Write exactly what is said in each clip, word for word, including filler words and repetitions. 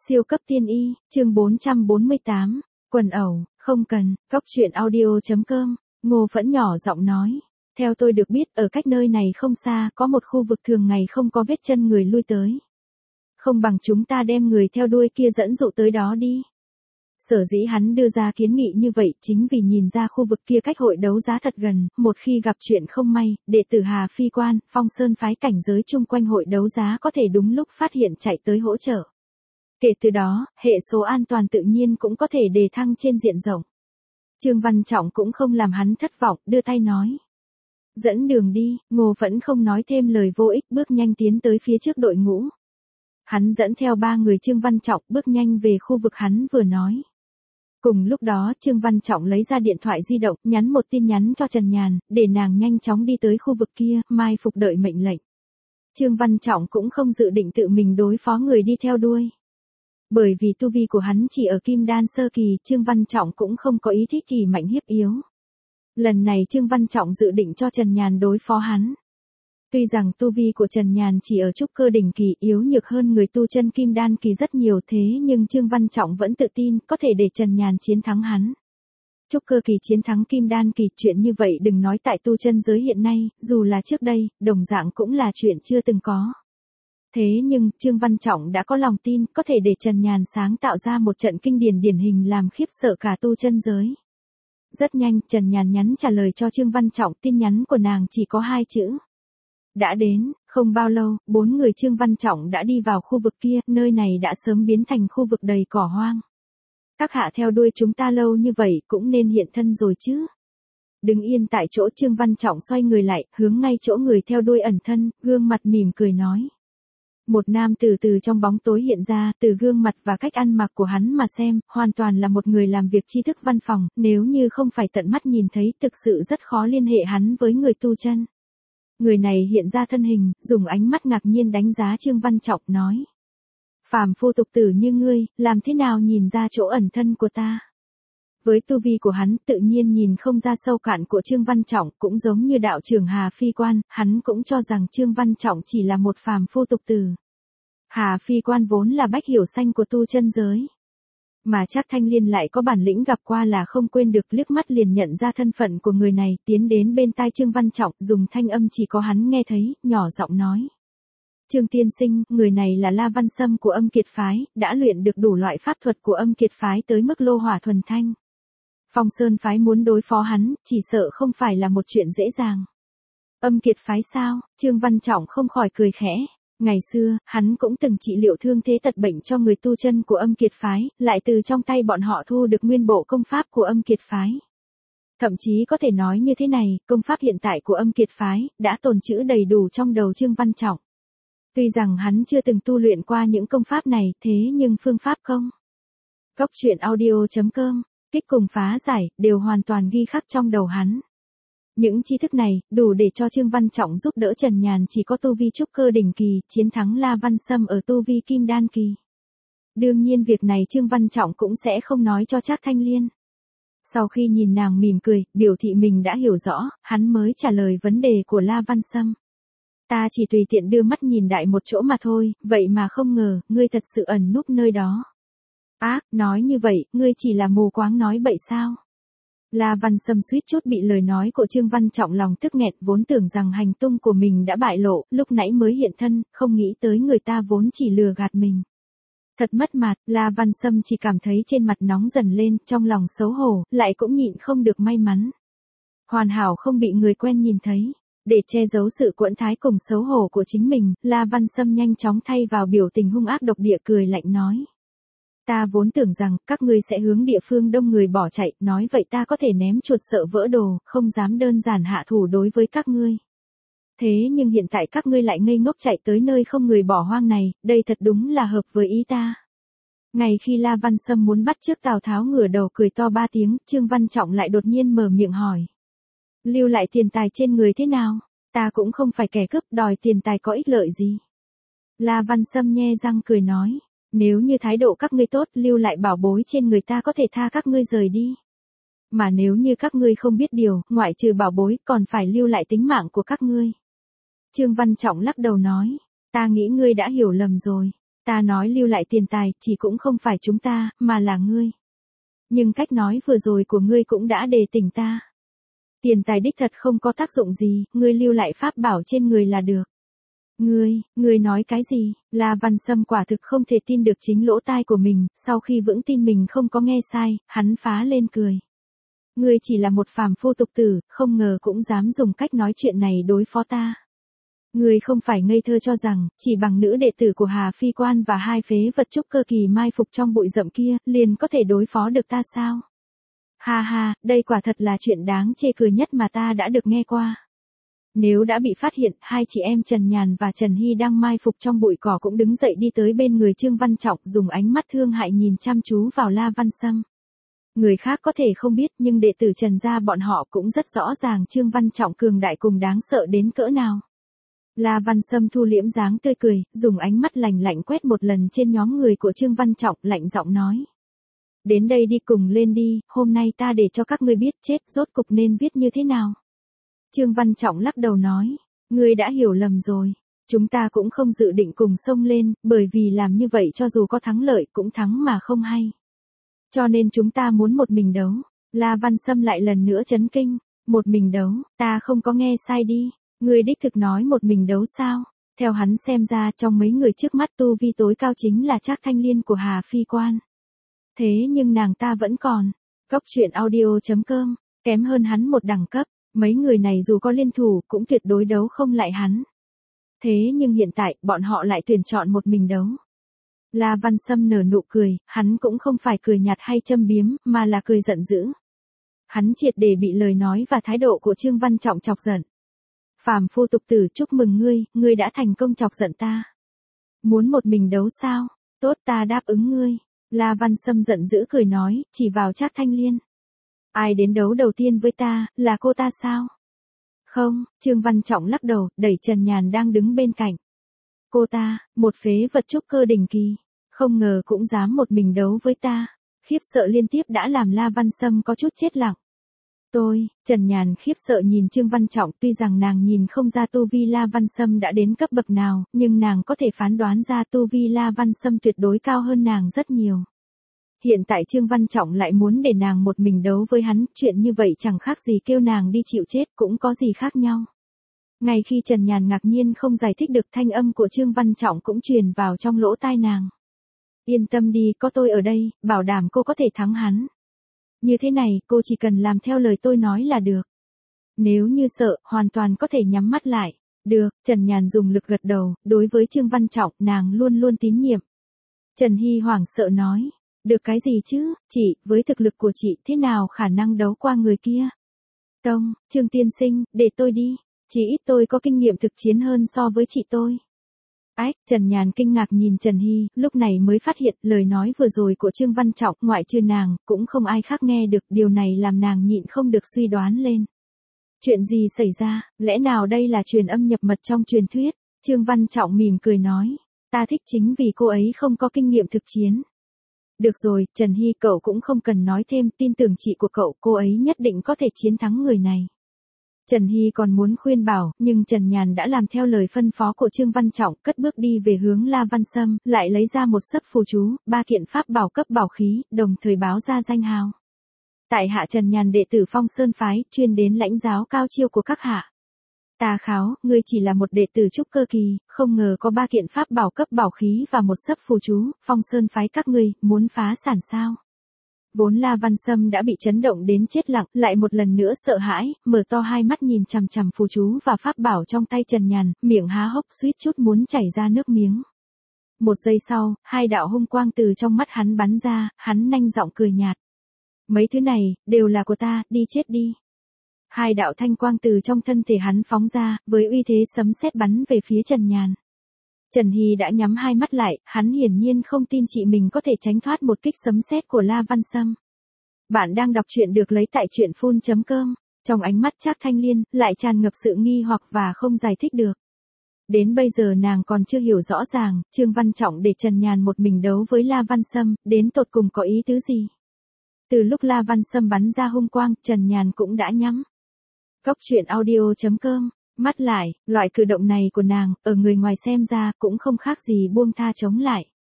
Siêu cấp tiên y, chương bốn trăm bốn mươi tám, quần ẩu, không cần, cóc truyện audio.com, Ngô Phẫn nhỏ giọng nói. Theo tôi được biết, ở cách nơi này không xa, có một khu vực thường ngày không có vết chân người lui tới. Không bằng chúng ta đem người theo đuôi kia dẫn dụ tới đó đi. Sở dĩ hắn đưa ra kiến nghị như vậy chính vì nhìn ra khu vực kia cách hội đấu giá thật gần, một khi gặp chuyện không may, đệ tử Hà Phi Quan, Phong Sơn phái cảnh giới chung quanh hội đấu giá có thể đúng lúc phát hiện chạy tới hỗ trợ. Kể từ đó, hệ số an toàn tự nhiên cũng có thể đề thăng trên diện rộng. Trương Văn Trọng cũng không làm hắn thất vọng, đưa tay nói. Dẫn đường đi, Ngô Phẫn không nói thêm lời vô ích, bước nhanh tiến tới phía trước đội ngũ. Hắn dẫn theo ba người Trương Văn Trọng bước nhanh về khu vực hắn vừa nói. Cùng lúc đó Trương Văn Trọng lấy ra điện thoại di động, nhắn một tin nhắn cho Trần Nhàn, để nàng nhanh chóng đi tới khu vực kia, mai phục đợi mệnh lệnh. Trương Văn Trọng cũng không dự định tự mình đối phó người đi theo đuôi. Bởi vì tu vi của hắn chỉ ở kim đan sơ kỳ, Trương Văn Trọng cũng không có ý thích kỳ mạnh hiếp yếu. Lần này Trương Văn Trọng dự định cho Trần Nhàn đối phó hắn. Tuy rằng tu vi của Trần Nhàn chỉ ở trúc cơ đỉnh kỳ, yếu nhược hơn người tu chân kim đan kỳ rất nhiều, thế nhưng Trương Văn Trọng vẫn tự tin có thể để Trần Nhàn chiến thắng hắn. Trúc cơ kỳ chiến thắng kim đan kỳ, chuyện như vậy đừng nói tại tu chân giới hiện nay, dù là trước đây, đồng dạng cũng là chuyện chưa từng có. Thế nhưng, Trương Văn Trọng đã có lòng tin có thể để Trần Nhàn sáng tạo ra một trận kinh điển điển hình làm khiếp sợ cả tu chân giới. Rất nhanh, Trần Nhàn nhắn trả lời cho Trương Văn Trọng, tin nhắn của nàng chỉ có hai chữ. Đã đến, không bao lâu, bốn người Trương Văn Trọng đã đi vào khu vực kia, nơi này đã sớm biến thành khu vực đầy cỏ hoang. Các hạ theo đuôi chúng ta lâu như vậy cũng nên hiện thân rồi chứ. Đứng yên tại chỗ Trương Văn Trọng xoay người lại, hướng ngay chỗ người theo đuôi ẩn thân, gương mặt mỉm cười nói. Một nam tử từ trong bóng tối hiện ra, từ gương mặt và cách ăn mặc của hắn mà xem, hoàn toàn là một người làm việc tri thức văn phòng, nếu như không phải tận mắt nhìn thấy thực sự rất khó liên hệ hắn với người tu chân. Người này hiện ra thân hình, dùng ánh mắt ngạc nhiên đánh giá Trương Văn Trọng nói. Phàm phu tục tử như ngươi, làm thế nào nhìn ra chỗ ẩn thân của ta? Với tu vi của hắn tự nhiên nhìn không ra sâu cạn của Trương Văn Trọng, cũng giống như đạo trưởng Hà Phi Quan, hắn cũng cho rằng Trương Văn Trọng chỉ là một phàm phu tục tử. Hà Phi Quan vốn là bách hiểu xanh của tu chân giới. Mà Trác Thanh Liên lại có bản lĩnh gặp qua là không quên được, liếc mắt liền nhận ra thân phận của người này, tiến đến bên tai Trương Văn Trọng, dùng thanh âm chỉ có hắn nghe thấy, nhỏ giọng nói. Trương tiên sinh, người này là La Văn Sâm của Âm Kiệt Phái, đã luyện được đủ loại pháp thuật của Âm Kiệt Phái tới mức lô hỏa thuần thanh. Phong Sơn Phái muốn đối phó hắn, chỉ sợ không phải là một chuyện dễ dàng. Âm Kiệt Phái sao? Trương Văn Trọng không khỏi cười khẽ. Ngày xưa, hắn cũng từng trị liệu thương thế tật bệnh cho người tu chân của Âm Kiệt Phái, lại từ trong tay bọn họ thu được nguyên bộ công pháp của Âm Kiệt Phái. Thậm chí có thể nói như thế này, công pháp hiện tại của Âm Kiệt Phái, đã tồn trữ đầy đủ trong đầu Trương Văn Trọng. Tuy rằng hắn chưa từng tu luyện qua những công pháp này, thế nhưng phương pháp công. Cóc truyện audio.com, kích cùng phá giải, đều hoàn toàn ghi khắc trong đầu hắn. Những tri thức này, đủ để cho Trương Văn Trọng giúp đỡ Trần Nhàn chỉ có tu vi trúc cơ đỉnh kỳ, chiến thắng La Văn Sâm ở tu vi kim đan kỳ. Đương nhiên việc này Trương Văn Trọng cũng sẽ không nói cho Trác Thanh Liên. Sau khi nhìn nàng mỉm cười, biểu thị mình đã hiểu rõ, hắn mới trả lời vấn đề của La Văn Sâm. Ta chỉ tùy tiện đưa mắt nhìn đại một chỗ mà thôi, vậy mà không ngờ, ngươi thật sự ẩn núp nơi đó. Á, nói như vậy, ngươi chỉ là mù quáng nói bậy sao? La Văn Sâm suýt chút bị lời nói của Trương Văn Trọng lòng tức nghẹt, vốn tưởng rằng hành tung của mình đã bại lộ, lúc nãy mới hiện thân, không nghĩ tới người ta vốn chỉ lừa gạt mình. Thật mất mặt, La Văn Sâm chỉ cảm thấy trên mặt nóng dần lên, trong lòng xấu hổ, lại cũng nhịn không được may mắn. Hoàn hảo không bị người quen nhìn thấy. Để che giấu sự quẫn thái cùng xấu hổ của chính mình, La Văn Sâm nhanh chóng thay vào biểu tình hung ác độc địa, cười lạnh nói. Ta vốn tưởng rằng các ngươi sẽ hướng địa phương đông người bỏ chạy, nói vậy ta có thể ném chuột sợ vỡ đồ, không dám đơn giản hạ thủ đối với các ngươi. Thế nhưng hiện tại các ngươi lại ngây ngốc chạy tới nơi không người bỏ hoang này, đây thật đúng là hợp với ý ta. Ngay khi La Văn Sâm muốn bắt chước Tào Tháo ngửa đầu cười to ba tiếng, Trương Văn Trọng lại đột nhiên mở miệng hỏi. Lưu lại tiền tài trên người thế nào? Ta cũng không phải kẻ cướp, đòi tiền tài có ích lợi gì? La Văn Sâm nhe răng cười nói. Nếu như thái độ các ngươi tốt, lưu lại bảo bối trên người ta có thể tha các ngươi rời đi. Mà nếu như các ngươi không biết điều, ngoại trừ bảo bối, còn phải lưu lại tính mạng của các ngươi. Trương Văn Trọng lắc đầu nói. Ta nghĩ ngươi đã hiểu lầm rồi. Ta nói lưu lại tiền tài, chỉ cũng không phải chúng ta, mà là ngươi. Nhưng cách nói vừa rồi của ngươi cũng đã đề tỉnh ta. Tiền tài đích thật không có tác dụng gì, ngươi lưu lại pháp bảo trên người là được. Ngươi, ngươi nói cái gì? La Văn Sâm quả thực không thể tin được chính lỗ tai của mình, sau khi vững tin mình không có nghe sai, hắn phá lên cười. Ngươi chỉ là một phàm phu tục tử, không ngờ cũng dám dùng cách nói chuyện này đối phó ta. Ngươi không phải ngây thơ cho rằng, chỉ bằng nữ đệ tử của Hà Phi Quan và hai phế vật trúc cơ kỳ mai phục trong bụi rậm kia, liền có thể đối phó được ta sao? Ha ha, đây quả thật là chuyện đáng chê cười nhất mà ta đã được nghe qua. Nếu đã bị phát hiện, hai chị em Trần Nhàn và Trần Hy đang mai phục trong bụi cỏ cũng đứng dậy đi tới bên người Trương Văn Trọng, dùng ánh mắt thương hại nhìn chăm chú vào La Văn Sâm. Người khác có thể không biết nhưng đệ tử Trần gia bọn họ cũng rất rõ ràng Trương Văn Trọng cường đại cùng đáng sợ đến cỡ nào. La Văn Sâm thu liễm dáng tươi cười, dùng ánh mắt lạnh lạnh quét một lần trên nhóm người của Trương Văn Trọng, lạnh giọng nói. Đến đây đi, cùng lên đi, hôm nay ta để cho các ngươi biết chết rốt cục nên viết như thế nào. Trương Văn Trọng lắc đầu nói, ngươi đã hiểu lầm rồi, chúng ta cũng không dự định cùng xông lên, bởi vì làm như vậy cho dù có thắng lợi cũng thắng mà không hay. Cho nên chúng ta muốn một mình đấu. La Văn Sâm lại lần nữa chấn kinh, một mình đấu, ta không có nghe sai đi, ngươi đích thực nói một mình đấu sao? Theo hắn xem ra trong mấy người trước mắt tu vi tối cao chính là Trác Thanh Liên của Hà Phi Quan. Thế nhưng nàng ta vẫn còn, Cốc truyện audio chấm com, kém hơn hắn một đẳng cấp, mấy người này dù có liên thủ cũng tuyệt đối đấu không lại hắn. Thế nhưng hiện tại bọn họ lại tuyển chọn một mình đấu. La Văn Sâm nở nụ cười, hắn cũng không phải cười nhạt hay châm biếm, mà là cười giận dữ. Hắn triệt để bị lời nói và thái độ của Trương Văn Trọng chọc giận. Phàm phu tục tử, chúc mừng ngươi, ngươi đã thành công chọc giận ta. Muốn một mình đấu sao? Tốt, ta đáp ứng ngươi. La Văn Sâm giận dữ cười nói, chỉ vào Trác Thanh Liên. Ai đến đấu đầu tiên với ta, là cô ta sao? Không, Trương Văn Trọng lắc đầu, đẩy Trần Nhàn đang đứng bên cạnh. Cô ta, một phế vật trúc cơ đỉnh kỳ, không ngờ cũng dám một mình đấu với ta. Khiếp sợ liên tiếp đã làm La Văn Sâm có chút chết lặng. Tôi, Trần Nhàn khiếp sợ nhìn Trương Văn Trọng, tuy rằng nàng nhìn không ra tu vi La Văn Sâm đã đến cấp bậc nào, nhưng nàng có thể phán đoán ra tu vi La Văn Sâm tuyệt đối cao hơn nàng rất nhiều. Hiện tại Trương Văn Trọng lại muốn để nàng một mình đấu với hắn, chuyện như vậy chẳng khác gì kêu nàng đi chịu chết, cũng có gì khác nhau. Ngay khi Trần Nhàn ngạc nhiên không giải thích được, thanh âm của Trương Văn Trọng cũng truyền vào trong lỗ tai nàng. Yên tâm đi, có tôi ở đây, bảo đảm cô có thể thắng hắn. Như thế này, cô chỉ cần làm theo lời tôi nói là được. Nếu như sợ, hoàn toàn có thể nhắm mắt lại. Được, Trần Nhàn dùng lực gật đầu, đối với Trương Văn Trọng, nàng luôn luôn tín nhiệm. Trần Hy hoảng sợ nói, được cái gì chứ, chị, với thực lực của chị, thế nào khả năng đấu qua người kia? Tông, Trương tiên sinh, để tôi đi, chỉ ít tôi có kinh nghiệm thực chiến hơn so với chị tôi. Ách, Trần Nhàn kinh ngạc nhìn Trần Hy, lúc này mới phát hiện lời nói vừa rồi của Trương Văn Trọng, ngoại trừ nàng, cũng không ai khác nghe được, điều này làm nàng nhịn không được suy đoán lên. Chuyện gì xảy ra, lẽ nào đây là truyền âm nhập mật trong truyền thuyết? Trương Văn Trọng mỉm cười nói, ta thích chính vì cô ấy không có kinh nghiệm thực chiến. Được rồi, Trần Hy, cậu cũng không cần nói thêm, tin tưởng chị của cậu, cô ấy nhất định có thể chiến thắng người này. Trần Hy còn muốn khuyên bảo, nhưng Trần Nhàn đã làm theo lời phân phó của Trương Văn Trọng, cất bước đi về hướng La Văn Sâm, lại lấy ra một sấp phù chú, ba kiện pháp bảo cấp bảo khí, đồng thời báo ra danh hào. Tại hạ Trần Nhàn đệ tử Phong Sơn Phái, chuyên đến lãnh giáo cao chiêu của các hạ. Tà kháo, ngươi chỉ là một đệ tử trúc cơ kỳ, không ngờ có ba kiện pháp bảo cấp bảo khí và một sấp phù chú, Phong Sơn Phái các ngươi, muốn phá sản sao? Vốn La Văn Sâm đã bị chấn động đến chết lặng, lại một lần nữa sợ hãi, mở to hai mắt nhìn chằm chằm phù chú và pháp bảo trong tay Trần Nhàn, miệng há hốc suýt chút muốn chảy ra nước miếng. Một giây sau, hai đạo hung quang từ trong mắt hắn bắn ra, hắn nhanh giọng cười nhạt. Mấy thứ này, đều là của ta, đi chết đi. Hai đạo thanh quang từ trong thân thể hắn phóng ra, với uy thế sấm sét bắn về phía Trần Nhàn. Trần Hy đã nhắm hai mắt lại, hắn hiển nhiên không tin chị mình có thể tránh thoát một kích sấm sét của La Văn Sâm. Bạn đang đọc truyện được lấy tại truyện phun chấm com, trong ánh mắt Trác Thanh Liên, lại tràn ngập sự nghi hoặc và không giải thích được. Đến bây giờ nàng còn chưa hiểu rõ ràng, Trương Văn Trọng để Trần Nhàn một mình đấu với La Văn Sâm, đến tột cùng có ý tứ gì? Từ lúc La Văn Sâm bắn ra hung quang, Trần Nhàn cũng đã nhắm. Cốc truyện audio chấm com, mắt lại, loại cử động này của nàng, ở người ngoài xem ra, cũng không khác gì buông tha chống lại.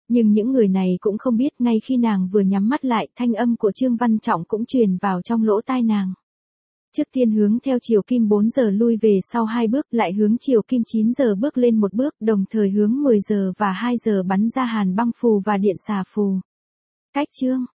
Nhưng những người này cũng không biết ngay khi nàng vừa nhắm mắt lại, thanh âm của Trương Văn Trọng cũng truyền vào trong lỗ tai nàng. Trước tiên hướng theo chiều kim bốn giờ lui về sau hai bước, lại hướng chiều kim chín giờ bước lên một bước, đồng thời hướng mười giờ và hai giờ bắn ra hàn băng phù và điện xà phù. Cách chương